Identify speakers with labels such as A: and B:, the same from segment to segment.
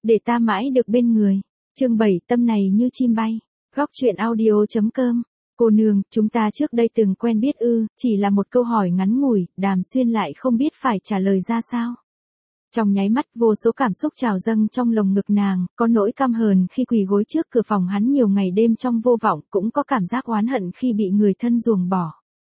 A: để ta mãi được bên người. Chương 7 tâm này như chim bay. Góc truyện audio.com. Cô nương, chúng ta trước đây từng quen biết ư? Chỉ là một câu hỏi ngắn ngủi, Đàm Xuyên lại không biết phải trả lời ra sao. Trong nháy mắt vô số cảm xúc trào dâng trong lồng ngực nàng, có nỗi căm hờn khi quỳ gối trước cửa phòng hắn nhiều ngày đêm trong vô vọng, cũng có cảm giác oán hận khi bị người thân ruồng bỏ.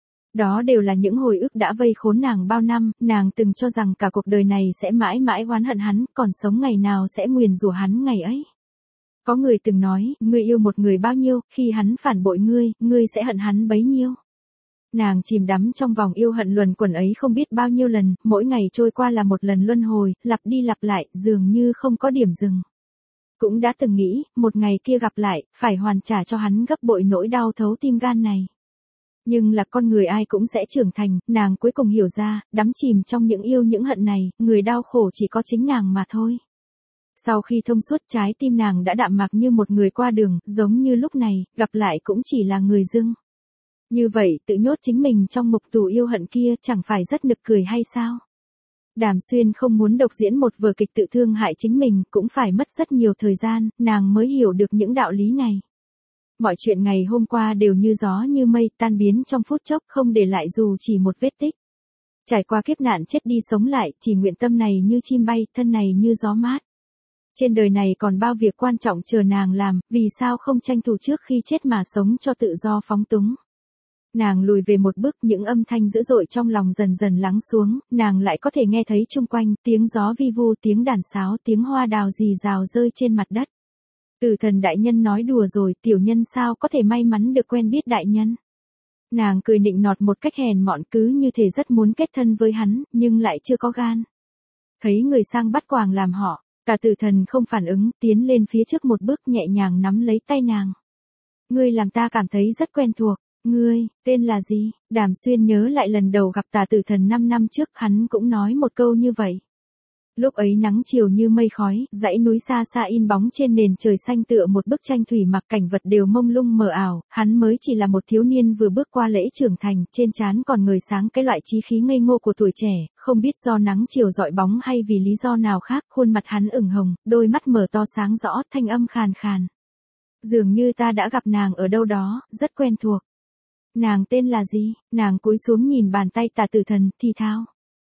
A: Đó đều là những hồi ức đã vây khốn nàng bao năm, nàng từng cho rằng cả cuộc đời này sẽ mãi mãi oán hận hắn, còn sống ngày nào sẽ nguyền rủa hắn ngày ấy. Có người từng nói, ngươi yêu một người bao nhiêu, khi hắn phản bội ngươi sẽ hận hắn bấy nhiêu. Nàng chìm đắm trong vòng yêu hận luẩn quẩn ấy không biết bao nhiêu lần, mỗi ngày trôi qua là một lần luân hồi, lặp đi lặp lại, dường như không có điểm dừng. Cũng đã từng nghĩ, một ngày kia gặp lại, phải hoàn trả cho hắn gấp bội nỗi đau thấu tim gan này. Nhưng là con người ai cũng sẽ trưởng thành, nàng cuối cùng hiểu ra, đắm chìm trong những yêu những hận này, người đau khổ chỉ có chính nàng mà thôi. Sau khi thông suốt, trái tim nàng đã đạm mạc như một người qua đường, giống như lúc này, gặp lại cũng chỉ là người dưng. Như vậy, tự nhốt chính mình trong ngục tù yêu hận kia chẳng phải rất nực cười hay sao? Đàm Xuyên không muốn độc diễn một vở kịch tự thương hại chính mình, cũng phải mất rất nhiều thời gian, nàng mới hiểu được những đạo lý này. Mọi chuyện ngày hôm qua đều như gió như mây, tan biến trong phút chốc, không để lại dù chỉ một vết tích. Trải qua kiếp nạn chết đi sống lại, chỉ nguyện tâm này như chim bay, thân này như gió mát. Trên đời này còn bao việc quan trọng chờ nàng làm, vì sao không tranh thủ trước khi chết mà sống cho tự do phóng túng. Nàng lùi về một bước, những âm thanh dữ dội trong lòng dần dần lắng xuống, nàng lại có thể nghe thấy chung quanh, tiếng gió vi vu, tiếng đàn sáo, tiếng hoa đào rì rào rơi trên mặt đất. Tử Thần đại nhân nói đùa rồi, tiểu nhân sao có thể may mắn được quen biết đại nhân. Nàng cười nịnh nọt một cách hèn mọn, cứ như thể rất muốn kết thân với hắn, nhưng lại chưa có gan. Thấy người sang bắt quàng làm họ, cả Tử Thần không phản ứng, tiến lên phía trước một bước nhẹ nhàng nắm lấy tay nàng. Ngươi làm ta cảm thấy rất quen thuộc. Ngươi, tên là gì? Đàm Xuyên nhớ lại lần đầu gặp Tà Tử Thần 5 năm trước, hắn cũng nói một câu như vậy. Lúc ấy nắng chiều như mây khói, dãy núi xa xa in bóng trên nền trời xanh tựa một bức tranh thủy mặc, cảnh vật đều mông lung mờ ảo, hắn mới chỉ là một thiếu niên vừa bước qua lễ trưởng thành, trên trán còn ngời sáng cái loại chí khí ngây ngô của tuổi trẻ, không biết do nắng chiều dọi bóng hay vì lý do nào khác, khuôn mặt hắn ửng hồng, đôi mắt mở to sáng rõ, thanh âm khàn khàn. Dường như ta đã gặp nàng ở đâu đó, rất quen thuộc. Nàng tên là gì? Nàng cúi xuống nhìn bàn tay Tà Tử Thần, thì thào.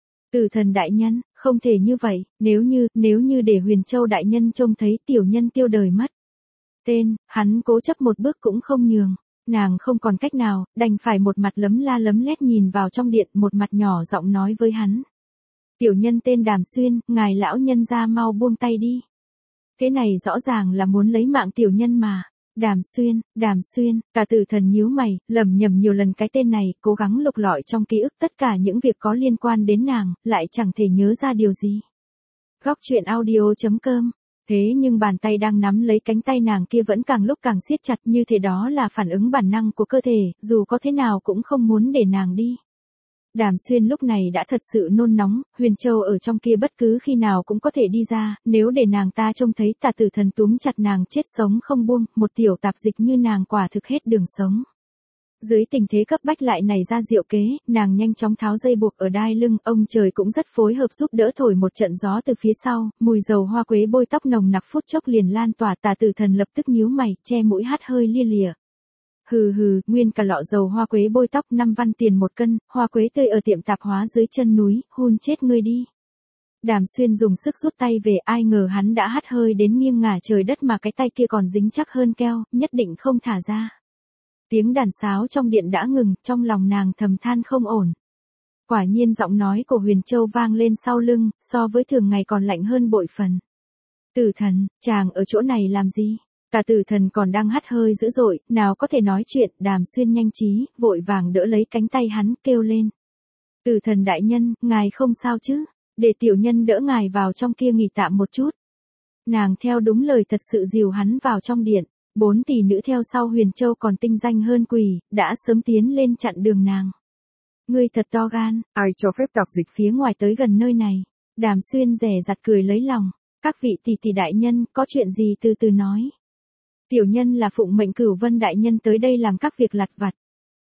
A: Tử Thần đại nhân, không thể như vậy, nếu như để Huyền Châu đại nhân trông thấy tiểu nhân tiêu đời mất. Tên, hắn cố chấp một bước cũng không nhường. Nàng không còn cách nào, đành phải một mặt lấm la lấm lét nhìn vào trong điện, một mặt nhỏ giọng nói với hắn. Tiểu nhân tên Đàm Xuyên, ngài lão nhân ra mau buông tay đi. Thế này rõ ràng là muốn lấy mạng tiểu nhân mà. Đàm Xuyên, cả Tử Thần nhíu mày, lẩm nhẩm nhiều lần cái tên này, cố gắng lục lọi trong ký ức tất cả những việc có liên quan đến nàng, lại chẳng thể nhớ ra điều gì. Góc truyện audio.com. Thế nhưng bàn tay đang nắm lấy cánh tay nàng kia vẫn càng lúc càng siết chặt, như thế đó là phản ứng bản năng của cơ thể, dù có thế nào cũng không muốn để nàng đi. Đàm Xuyên lúc này đã thật sự nôn nóng, Huyền Châu ở trong kia bất cứ khi nào cũng có thể đi ra, nếu để nàng ta trông thấy Tà Tử Thần túm chặt nàng chết sống không buông, một tiểu tạp dịch như nàng quả thực hết đường sống. Dưới tình thế cấp bách lại nảy ra diệu kế, nàng nhanh chóng tháo dây buộc ở đai lưng, ông trời cũng rất phối hợp giúp đỡ thổi một trận gió từ phía sau, mùi dầu hoa quế bôi tóc nồng nặc phút chốc liền lan tỏa. Tà Tử Thần lập tức nhíu mày, che mũi hắt hơi lia lịa. Hừ, nguyên cả lọ dầu hoa quế bôi tóc 5 văn tiền 1 cân, hoa quế tươi ở tiệm tạp hóa dưới chân núi, hun chết ngươi đi. Đàm Xuyên dùng sức rút tay về, ai ngờ hắn đã hắt hơi đến nghiêng ngả trời đất mà cái tay kia còn dính chắc hơn keo, nhất định không thả ra. Tiếng đàn sáo trong điện đã ngừng, trong lòng nàng thầm than không ổn. Quả nhiên giọng nói của Huyền Châu vang lên sau lưng, so với thường ngày còn lạnh hơn bội phần. Tử Thần, chàng ở chỗ này làm gì? Cả Tử Thần còn đang hắt hơi dữ dội, nào có thể nói chuyện. Đàm Xuyên nhanh trí, vội vàng đỡ lấy cánh tay hắn, kêu lên. Tử Thần đại nhân, ngài không sao chứ? Để tiểu nhân đỡ ngài vào trong kia nghỉ tạm một chút. Nàng theo đúng lời thật sự dìu hắn vào trong điện. 4 tỷ nữ theo sau Huyền Châu còn tinh danh hơn quỷ, đã sớm tiến lên chặn đường nàng. Ngươi thật to gan, ai cho phép tạp dịch phía ngoài tới gần nơi này? Đàm Xuyên dè dặt cười lấy lòng. Các vị tỷ đại nhân, có chuyện gì từ từ nói. Tiểu nhân là phụng mệnh Cửu Vân đại nhân tới đây làm các việc lặt vặt.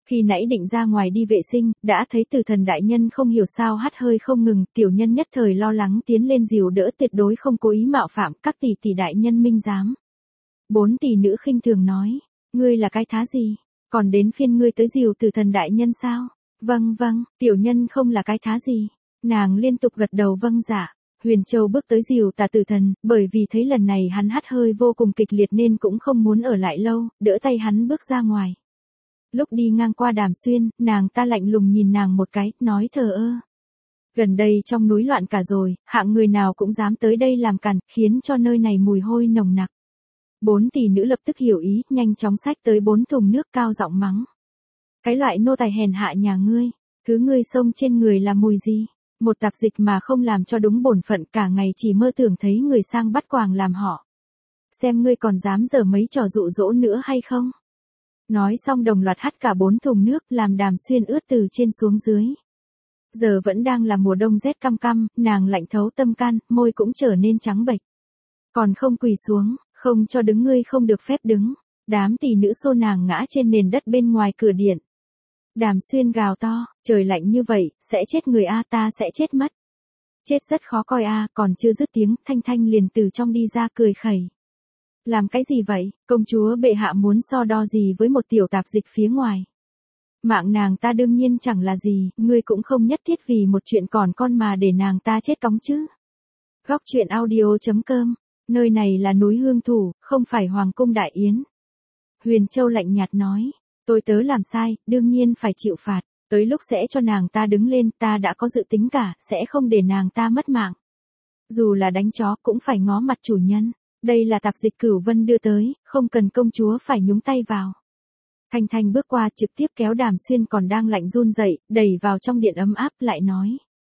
A: Khi nãy định ra ngoài đi vệ sinh, đã thấy Từ Thần đại nhân không hiểu sao hắt hơi không ngừng, tiểu nhân nhất thời lo lắng tiến lên dìu đỡ, tuyệt đối không cố ý mạo phạm, các tỷ tỷ đại nhân minh giám. Bốn tỷ nữ khinh thường nói, ngươi là cái thá gì, còn đến phiên ngươi tới dìu Từ Thần đại nhân sao? Vâng vâng, tiểu nhân không là cái thá gì. Nàng liên tục gật đầu vâng dạ. Huyền Châu bước tới dìu Tà Tử Thần, bởi vì thấy lần này hắn hắt hơi vô cùng kịch liệt nên cũng không muốn ở lại lâu, đỡ tay hắn bước ra ngoài. Lúc đi ngang qua Đàm Xuyên, nàng ta lạnh lùng nhìn nàng một cái, nói thờ ơ. Gần đây trong núi loạn cả rồi, hạng người nào cũng dám tới đây làm càn, khiến cho nơi này mùi hôi nồng nặc. Bốn tỷ nữ lập tức hiểu ý, nhanh chóng xách tới 4 thùng nước cao giọng mắng. Cái loại nô tài hèn hạ nhà ngươi, thứ ngươi xông trên người là mùi gì? Một tạp dịch mà không làm cho đúng bổn phận, cả ngày chỉ mơ tưởng thấy người sang bắt quàng làm họ. Xem ngươi còn dám giở mấy trò dụ dỗ nữa hay không? Nói xong đồng loạt hắt cả 4 thùng nước, làm Đàm Xuyên ướt từ trên xuống dưới. Giờ vẫn đang là mùa đông rét căm căm, nàng lạnh thấu tâm can, môi cũng trở nên trắng bệch. Còn không quỳ xuống, không cho đứng, ngươi không được phép đứng. Đám tỷ nữ xô nàng ngã trên nền đất bên ngoài cửa điện. Đàm Xuyên gào to, trời lạnh như vậy, sẽ chết người a, ta sẽ chết mất. Chết rất khó coi a, còn chưa dứt tiếng, Thanh Thanh liền từ trong đi ra cười khẩy. Làm cái gì vậy, công chúa bệ hạ muốn so đo gì với một tiểu tạp dịch phía ngoài. Mạng nàng ta đương nhiên chẳng là gì, ngươi cũng không nhất thiết vì một chuyện còn con mà để nàng ta chết cóng chứ. Góc truyện audio.com, nơi này là núi Hương Thủ, không phải Hoàng cung Đại Yến. Huyền Châu lạnh nhạt nói, tôi tớ làm sai, đương nhiên phải chịu phạt, tới lúc sẽ cho nàng ta đứng lên, ta đã có dự tính cả, sẽ không để nàng ta mất mạng. Dù là đánh chó cũng phải ngó mặt chủ nhân, đây là tạp dịch Cửu Vân đưa tới, không cần công chúa phải nhúng tay vào. Thanh Thanh bước qua trực tiếp kéo Đàm Xuyên còn đang lạnh run rẩy, đẩy vào trong điện ấm áp lại nói.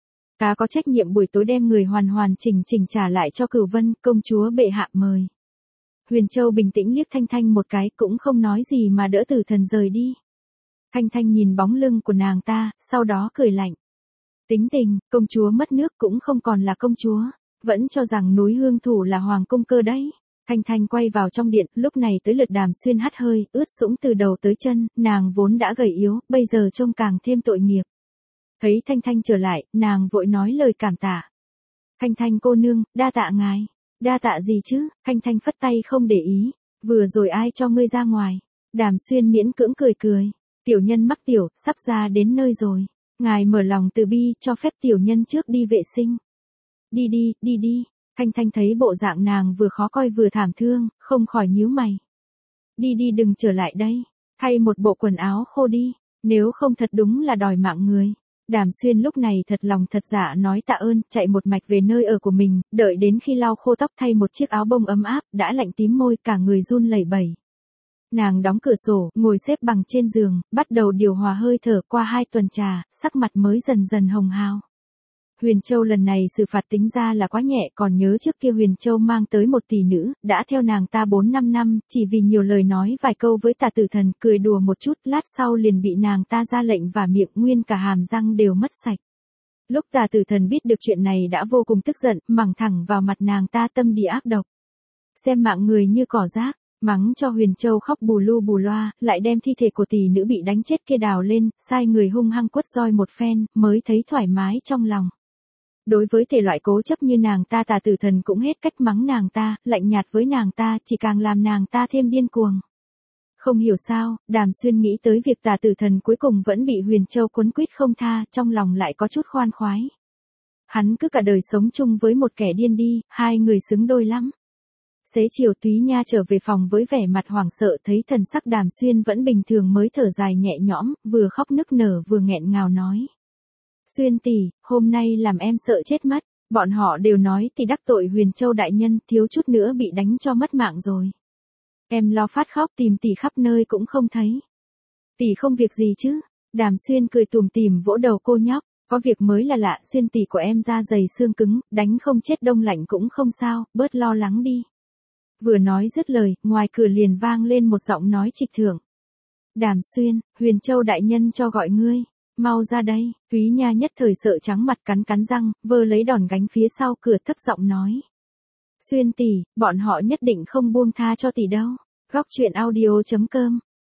A: Cá có trách nhiệm buổi tối đem người hoàn chỉnh trả lại cho Cửu Vân, công chúa bệ hạ mời. Huyền Châu bình tĩnh liếc Thanh Thanh một cái cũng không nói gì mà đỡ Tử Thần rời đi. Thanh Thanh nhìn bóng lưng của nàng ta, sau đó cười lạnh. Tính tình, công chúa mất nước cũng không còn là công chúa, vẫn cho rằng núi Hương Thủ là hoàng cung cơ đấy. Thanh Thanh quay vào trong điện, lúc này tới lượt Đàm Xuyên hắt hơi, ướt sũng từ đầu tới chân, nàng vốn đã gầy yếu, bây giờ trông càng thêm tội nghiệp. Thấy Thanh Thanh trở lại, nàng vội nói lời cảm tạ. Thanh Thanh cô nương, đa tạ ngài. Đa tạ gì chứ, Thanh Thanh phất tay không để ý. Vừa rồi ai cho ngươi ra ngoài? Đàm Xuyên miễn cưỡng cười. Tiểu nhân mắc tiểu, sắp ra đến nơi rồi. Ngài mở lòng từ bi, cho phép tiểu nhân trước đi vệ sinh. Đi. Thanh Thanh thấy bộ dạng nàng vừa khó coi vừa thảm thương, không khỏi nhíu mày. Đi đừng trở lại đây. Thay một bộ quần áo khô đi. Nếu không thật đúng là đòi mạng người. Đàm Xuyên lúc này thật lòng thật dạ nói tạ ơn, chạy một mạch về nơi ở của mình, đợi đến khi lau khô tóc thay một chiếc áo bông ấm áp, đã lạnh tím môi, cả người run lẩy bẩy. Nàng đóng cửa sổ, ngồi xếp bằng trên giường, bắt đầu điều hòa hơi thở. Qua 2 tuần trà, sắc mặt mới dần dần hồng hào. Huyền Châu lần này xử phạt tính ra là quá nhẹ, còn nhớ trước kia Huyền Châu mang tới một tỷ nữ, đã theo nàng ta 4-5 năm, chỉ vì nhiều lời nói vài câu với Tà Tử Thần, cười đùa một chút, lát sau liền bị nàng ta ra lệnh và miệng nguyên cả hàm răng đều mất sạch. Lúc Tà Tử Thần biết được chuyện này đã vô cùng tức giận, mắng thẳng vào mặt nàng ta tâm địa ác độc. Xem mạng người như cỏ rác, mắng cho Huyền Châu khóc bù lu bù loa, lại đem thi thể của tỷ nữ bị đánh chết kia đào lên, sai người hung hăng quất roi một phen, mới thấy thoải mái trong lòng. Đối với thể loại cố chấp như nàng ta, Tà Tử Thần cũng hết cách mắng nàng ta, lạnh nhạt với nàng ta, chỉ càng làm nàng ta thêm điên cuồng. Không hiểu sao, Đàm Xuyên nghĩ tới việc Tà Tử Thần cuối cùng vẫn bị Huyền Châu quấn quýt không tha, trong lòng lại có chút khoan khoái. Hắn cứ cả đời sống chung với một kẻ điên đi, hai người xứng đôi lắm. Xế chiều Túy Nha trở về phòng với vẻ mặt hoảng sợ, thấy thần sắc Đàm Xuyên vẫn bình thường mới thở dài nhẹ nhõm, vừa khóc nức nở vừa nghẹn ngào nói. Xuyên tỷ, hôm nay làm em sợ chết mất, bọn họ đều nói tỷ đắc tội Huyền Châu đại nhân, thiếu chút nữa bị đánh cho mất mạng rồi. Em lo phát khóc tìm tỷ khắp nơi cũng không thấy. Tỷ không việc gì chứ? Đàm Xuyên cười tủm tỉm vỗ đầu cô nhóc, có việc mới là lạ, Xuyên tỷ của em da dày xương cứng, đánh không chết đông lạnh cũng không sao, bớt lo lắng đi. Vừa nói dứt lời, ngoài cửa liền vang lên một giọng nói trịch thượng. Đàm Xuyên, Huyền Châu đại nhân cho gọi ngươi. Mau ra đây, Túy Nha nhất thời sợ trắng mặt cắn răng, vơ lấy đòn gánh phía sau cửa thấp giọng nói. Xuyên tỷ, bọn họ nhất định không buông tha cho tỷ đâu. Góc truyện audio.com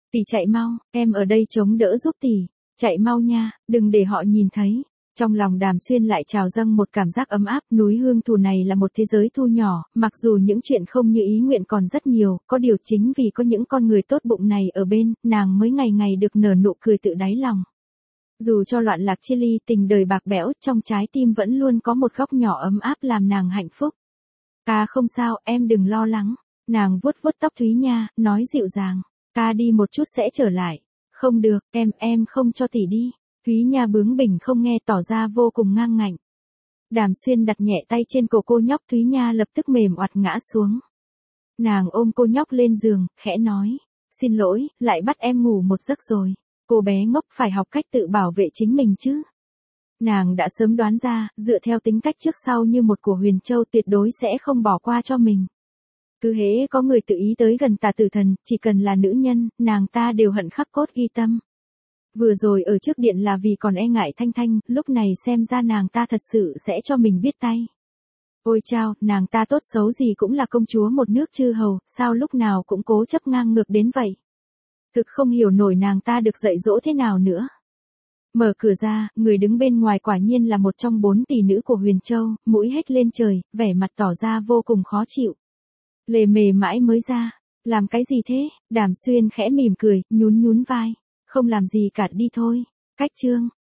A: Tỷ chạy mau, em ở đây chống đỡ giúp tỷ, chạy mau nha, đừng để họ nhìn thấy. Trong lòng Đàm Xuyên lại trào dâng một cảm giác ấm áp, núi Hương Thù này là một thế giới thu nhỏ, mặc dù những chuyện không như ý nguyện còn rất nhiều, có điều chính vì có những con người tốt bụng này ở bên, nàng mới ngày ngày được nở nụ cười tự đáy lòng. Dù cho loạn lạc chia ly, tình đời bạc bẽo, trong trái tim vẫn luôn có một góc nhỏ ấm áp làm nàng hạnh phúc. Ca không sao, em đừng lo lắng. Nàng vuốt vuốt tóc Thúy Nha, nói dịu dàng. Ca đi một chút sẽ trở lại. Không được, em không cho tỷ đi. Thúy Nha bướng bỉnh không nghe, tỏ ra vô cùng ngang ngạnh. Đàm Xuyên đặt nhẹ tay trên cổ cô nhóc, Thúy Nha lập tức mềm oặt ngã xuống. Nàng ôm cô nhóc lên giường, khẽ nói. Xin lỗi, lại bắt em ngủ một giấc rồi. Cô bé ngốc phải học cách tự bảo vệ chính mình chứ. Nàng đã sớm đoán ra, dựa theo tính cách trước sau như một của Huyền Châu tuyệt đối sẽ không bỏ qua cho mình. Cứ hễ có người tự ý tới gần Tà Tử Thần, chỉ cần là nữ nhân, nàng ta đều hận khắc cốt ghi tâm. Vừa rồi ở trước điện là vì còn e ngại Thanh Thanh, lúc này xem ra nàng ta thật sự sẽ cho mình biết tay. Ôi chao, nàng ta tốt xấu gì cũng là công chúa một nước chư hầu, sao lúc nào cũng cố chấp ngang ngược đến vậy. Thực không hiểu nổi nàng ta được dạy dỗ thế nào nữa. Mở cửa ra, người đứng bên ngoài quả nhiên là một trong 4 tỷ nữ của Huyền Châu, mũi hết lên trời, vẻ mặt tỏ ra vô cùng khó chịu. Lề mề mãi mới ra, làm cái gì thế? Đàm Xuyên khẽ mỉm cười, nhún nhún vai, không làm gì cả, đi thôi. Cách chương